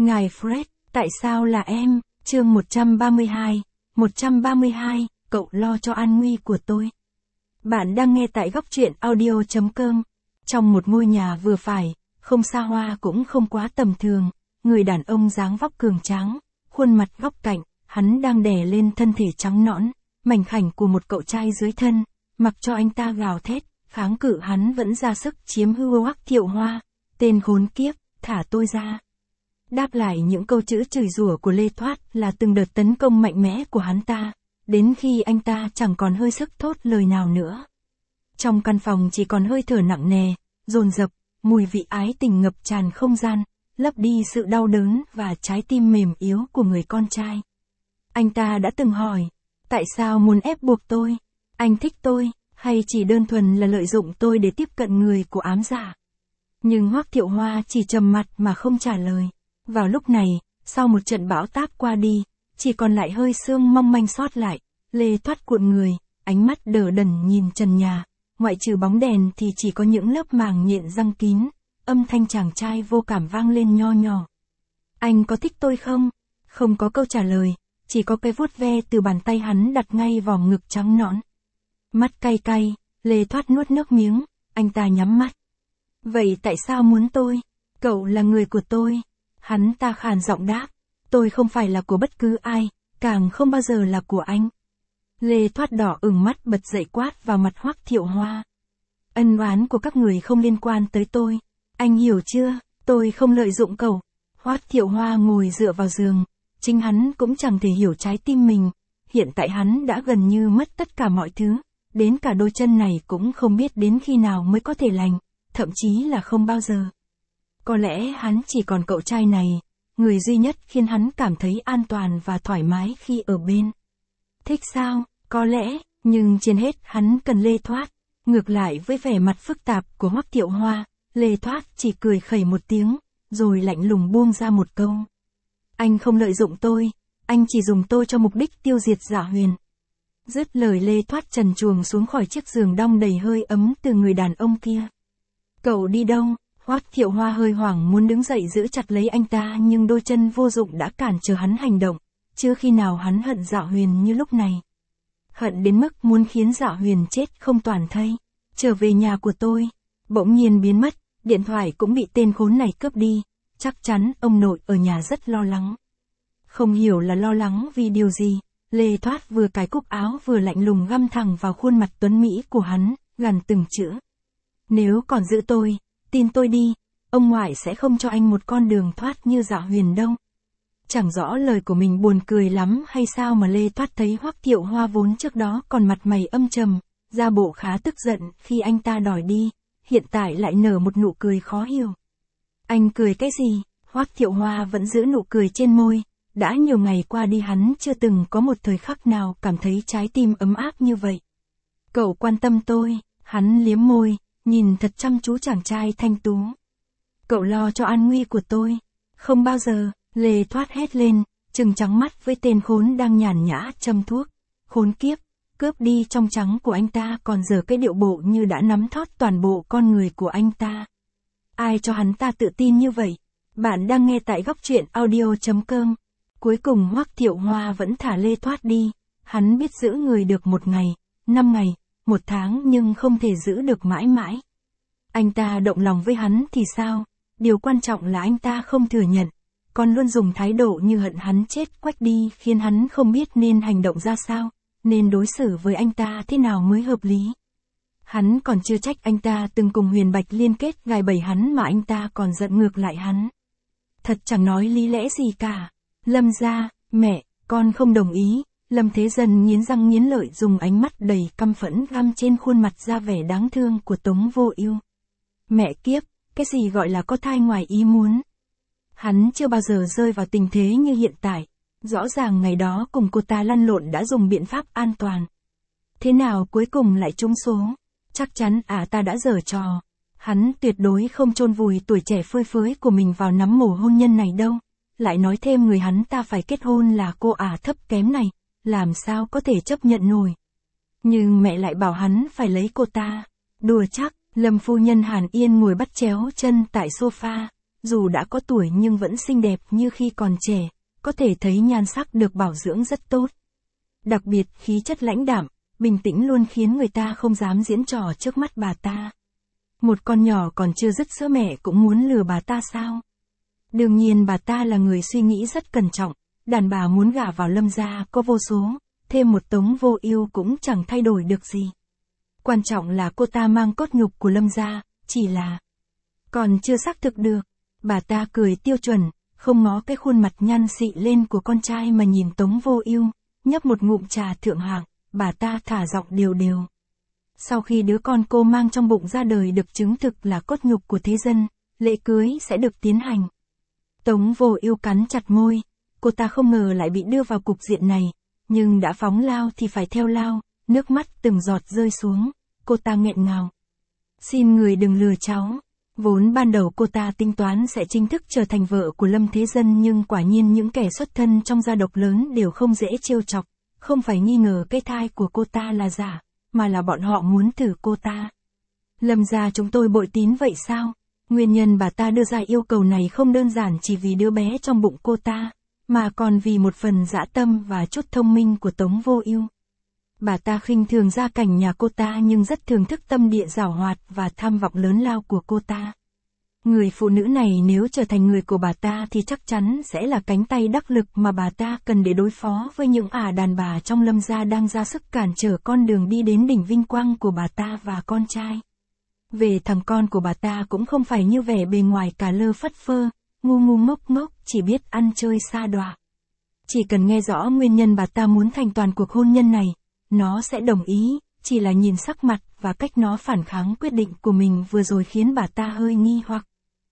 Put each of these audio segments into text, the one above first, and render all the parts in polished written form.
Ngài Fred, tại sao là em? Chương 132, cậu lo cho an nguy của tôi. Bạn đang nghe tại góc truyện audio.com. Trong một ngôi nhà vừa phải, không xa hoa cũng không quá tầm thường, người đàn ông dáng vóc cường tráng, khuôn mặt góc cạnh, hắn đang đè lên thân thể trắng nõn, mảnh khảnh của một cậu trai dưới thân, mặc cho anh ta gào thét, kháng cự hắn vẫn ra sức chiếm hữu Hoắc Thiệu Hoa. Tên khốn kiếp, thả tôi ra. Đáp lại những câu chữ chửi rủa của Lê Thoát là từng đợt tấn công mạnh mẽ của hắn ta, đến khi anh ta chẳng còn hơi sức thốt lời nào nữa. Trong căn phòng chỉ còn hơi thở nặng nề, dồn dập, mùi vị ái tình ngập tràn không gian, lấp đi sự đau đớn và trái tim mềm yếu của người con trai. Anh ta đã từng hỏi, tại sao muốn ép buộc tôi? Anh thích tôi, hay chỉ đơn thuần là lợi dụng tôi để tiếp cận người của ám giả? Nhưng Hoắc Thiệu Hoa chỉ trầm mặt mà không trả lời. Vào lúc này, sau một trận bão táp qua đi, chỉ còn lại hơi sương mong manh sót lại, Lê Thoát cuộn người, ánh mắt đờ đẫn nhìn trần nhà, ngoại trừ bóng đèn thì chỉ có những lớp màng nhện răng kín, âm thanh chàng trai vô cảm vang lên nho nhỏ. Anh có thích tôi không? Không có câu trả lời, chỉ có cái vuốt ve từ bàn tay hắn đặt ngay vào ngực trắng nõn. Mắt cay cay, Lê Thoát nuốt nước miếng, anh ta nhắm mắt. Vậy tại sao muốn tôi? Cậu là người của tôi. Hắn ta khàn giọng đáp, tôi không phải là của bất cứ ai, càng không bao giờ là của anh. Lê Thoát đỏ ửng mắt bật dậy quát vào mặt Hoắc Thiệu Hoa. Ân oán của các người không liên quan tới tôi. Anh hiểu chưa, tôi không lợi dụng cậu. Hoắc Thiệu Hoa ngồi dựa vào giường, chính hắn cũng chẳng thể hiểu trái tim mình. Hiện tại hắn đã gần như mất tất cả mọi thứ, đến cả đôi chân này cũng không biết đến khi nào mới có thể lành, thậm chí là không bao giờ. Có lẽ hắn chỉ còn cậu trai này, người duy nhất khiến hắn cảm thấy an toàn và thoải mái khi ở bên. Thích sao? Có lẽ, nhưng trên hết hắn cần Lê Thoát. Ngược lại với vẻ mặt phức tạp của Hoắc Thiệu Hoa, Lê Thoát chỉ cười khẩy một tiếng, rồi lạnh lùng buông ra một câu. Anh không lợi dụng tôi, anh chỉ dùng tôi cho mục đích tiêu diệt Dạ Huyền. Dứt lời Lê Thoát trần truồng xuống khỏi chiếc giường đong đầy hơi ấm từ người đàn ông kia. Cậu đi đâu? Hoắc Thiệu Hoa hơi hoảng muốn đứng dậy giữ chặt lấy anh ta nhưng đôi chân vô dụng đã cản trở hắn hành động, chưa khi nào hắn hận Dạ Huyền như lúc này. Hận đến mức muốn khiến Dạ Huyền chết không toàn thây. Trở về nhà của tôi, bỗng nhiên biến mất, điện thoại cũng bị tên khốn này cướp đi, chắc chắn ông nội ở nhà rất lo lắng. Không hiểu là lo lắng vì điều gì, Lê Thoát vừa cài cúc áo vừa lạnh lùng găm thẳng vào khuôn mặt tuấn mỹ của hắn, gằn từng chữ. Nếu còn giữ tôi, tin tôi đi, ông ngoại sẽ không cho anh một con đường thoát như Dạ Huyền đâu. Chẳng rõ lời của mình buồn cười lắm hay sao mà Lê Thoát thấy Hoắc Thiệu Hoa vốn trước đó còn mặt mày âm trầm, ra bộ khá tức giận khi anh ta đòi đi, hiện tại lại nở một nụ cười khó hiểu. Anh cười cái gì? Hoắc Thiệu Hoa vẫn giữ nụ cười trên môi, đã nhiều ngày qua đi hắn chưa từng có một thời khắc nào cảm thấy trái tim ấm áp như vậy. Cậu quan tâm tôi, hắn liếm môi, nhìn thật chăm chú chàng trai thanh tú. Cậu lo cho an nguy của tôi. Không bao giờ, Lê Thoát hét lên, trừng trắng mắt với tên khốn đang nhàn nhã châm thuốc. Khốn kiếp, cướp đi trong trắng của anh ta còn giờ cái điệu bộ như đã nắm thót toàn bộ con người của anh ta. Ai cho hắn ta tự tin như vậy? Bạn đang nghe tại góc truyện audio.com. Cuối cùng Hoắc Thiệu Hoa vẫn thả Lê Thoát đi, hắn biết giữ người được 1 ngày, 5 ngày, 1 tháng nhưng không thể giữ được mãi mãi. Anh ta động lòng với hắn thì sao? Điều quan trọng là anh ta không thừa nhận, còn luôn dùng thái độ như hận hắn chết quách đi khiến hắn không biết nên hành động ra sao, nên đối xử với anh ta thế nào mới hợp lý. Hắn còn chưa trách anh ta từng cùng Huyền Bạch liên kết gài bẫy hắn mà anh ta còn giận ngược lại hắn. Thật chẳng nói lý lẽ gì cả. Lâm gia, mẹ, con không đồng ý. Lâm Thế Dân nghiến răng nghiến lợi dùng ánh mắt đầy căm phẫn găm trên khuôn mặt ra vẻ đáng thương của Tống Vô Ưu. Mẹ kiếp, cái gì gọi là có thai ngoài ý muốn? Hắn chưa bao giờ rơi vào tình thế như hiện tại. Rõ ràng ngày đó cùng cô ta lăn lộn đã dùng biện pháp an toàn. Thế nào cuối cùng lại trúng số? Chắc chắn ta đã giở trò. Hắn tuyệt đối không chôn vùi tuổi trẻ phơi phới của mình vào nắm mồ hôn nhân này đâu. Lại nói thêm người hắn ta phải kết hôn là cô thấp kém này, làm sao có thể chấp nhận nổi. Nhưng mẹ lại bảo hắn phải lấy cô ta. Đùa chắc, Lâm phu nhân Hàn Yên ngồi bắt chéo chân tại sofa, dù đã có tuổi nhưng vẫn xinh đẹp như khi còn trẻ, có thể thấy nhan sắc được bảo dưỡng rất tốt. Đặc biệt khí chất lãnh đạm, bình tĩnh luôn khiến người ta không dám diễn trò trước mắt bà ta. Một con nhỏ còn chưa dứt sữa mẹ cũng muốn lừa bà ta sao? Đương nhiên bà ta là người suy nghĩ rất cẩn trọng, đàn bà muốn gả vào Lâm gia có vô số, thêm một Tống Vô Ưu cũng chẳng thay đổi được gì. Quan trọng là cô ta mang cốt nhục của Lâm gia, chỉ là còn chưa xác thực được. Bà ta cười tiêu chuẩn, không ngó cái khuôn mặt nhăn xị lên của con trai mà nhìn Tống Vô Ưu, nhấp một ngụm trà thượng hạng, bà ta thả giọng đều đều. Sau khi đứa con cô mang trong bụng ra đời được chứng thực là cốt nhục của thế dân, lễ cưới sẽ được tiến hành. Tống Vô Ưu cắn chặt môi, cô ta không ngờ lại bị đưa vào cục diện này, nhưng đã phóng lao thì phải theo lao, nước mắt từng giọt rơi xuống, cô ta nghẹn ngào. Xin người đừng lừa cháu. Vốn ban đầu cô ta tính toán sẽ chính thức trở thành vợ của Lâm Thế Dân, nhưng quả nhiên những kẻ xuất thân trong gia tộc lớn đều không dễ trêu chọc, không phải nghi ngờ cái thai của cô ta là giả, mà là bọn họ muốn thử cô ta. Lâm gia chúng tôi bội tín vậy sao? Nguyên nhân bà ta đưa ra yêu cầu này không đơn giản chỉ vì đứa bé trong bụng cô ta, mà còn vì một phần dã tâm và chút thông minh của Tống Vô Ưu. Bà ta khinh thường gia cảnh nhà cô ta nhưng rất thưởng thức tâm địa giảo hoạt và tham vọng lớn lao của cô ta. Người phụ nữ này nếu trở thành người của bà ta thì chắc chắn sẽ là cánh tay đắc lực mà bà ta cần để đối phó với những đàn bà trong Lâm gia đang ra sức cản trở con đường đi đến đỉnh vinh quang của bà ta và con trai. Về thằng con của bà ta cũng không phải như vẻ bề ngoài cả lơ phất phơ, ngu ngu ngốc ngốc, chỉ biết ăn chơi sa đọa. Chỉ cần nghe rõ nguyên nhân bà ta muốn thành toàn cuộc hôn nhân này, nó sẽ đồng ý, chỉ là nhìn sắc mặt và cách nó phản kháng quyết định của mình vừa rồi khiến bà ta hơi nghi hoặc.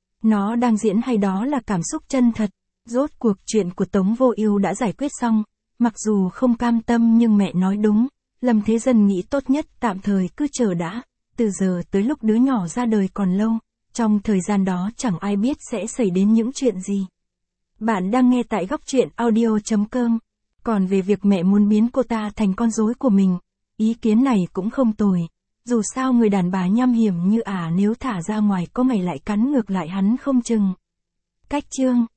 Nó đang diễn hay đó là cảm xúc chân thật? Rốt cuộc chuyện của Tống Vô Ưu đã giải quyết xong, mặc dù không cam tâm nhưng mẹ nói đúng, Lâm Thế Dân nghĩ tốt nhất tạm thời cứ chờ đã, từ giờ tới lúc đứa nhỏ ra đời còn lâu, trong thời gian đó chẳng ai biết sẽ xảy đến những chuyện gì. Bạn đang nghe tại Góc Truyện Audio.com. Còn về việc mẹ muốn biến cô ta thành con rối của mình, ý kiến này cũng không tồi. Dù sao người đàn bà nham hiểm như nếu thả ra ngoài có ngày lại cắn ngược lại hắn không chừng. Cách chương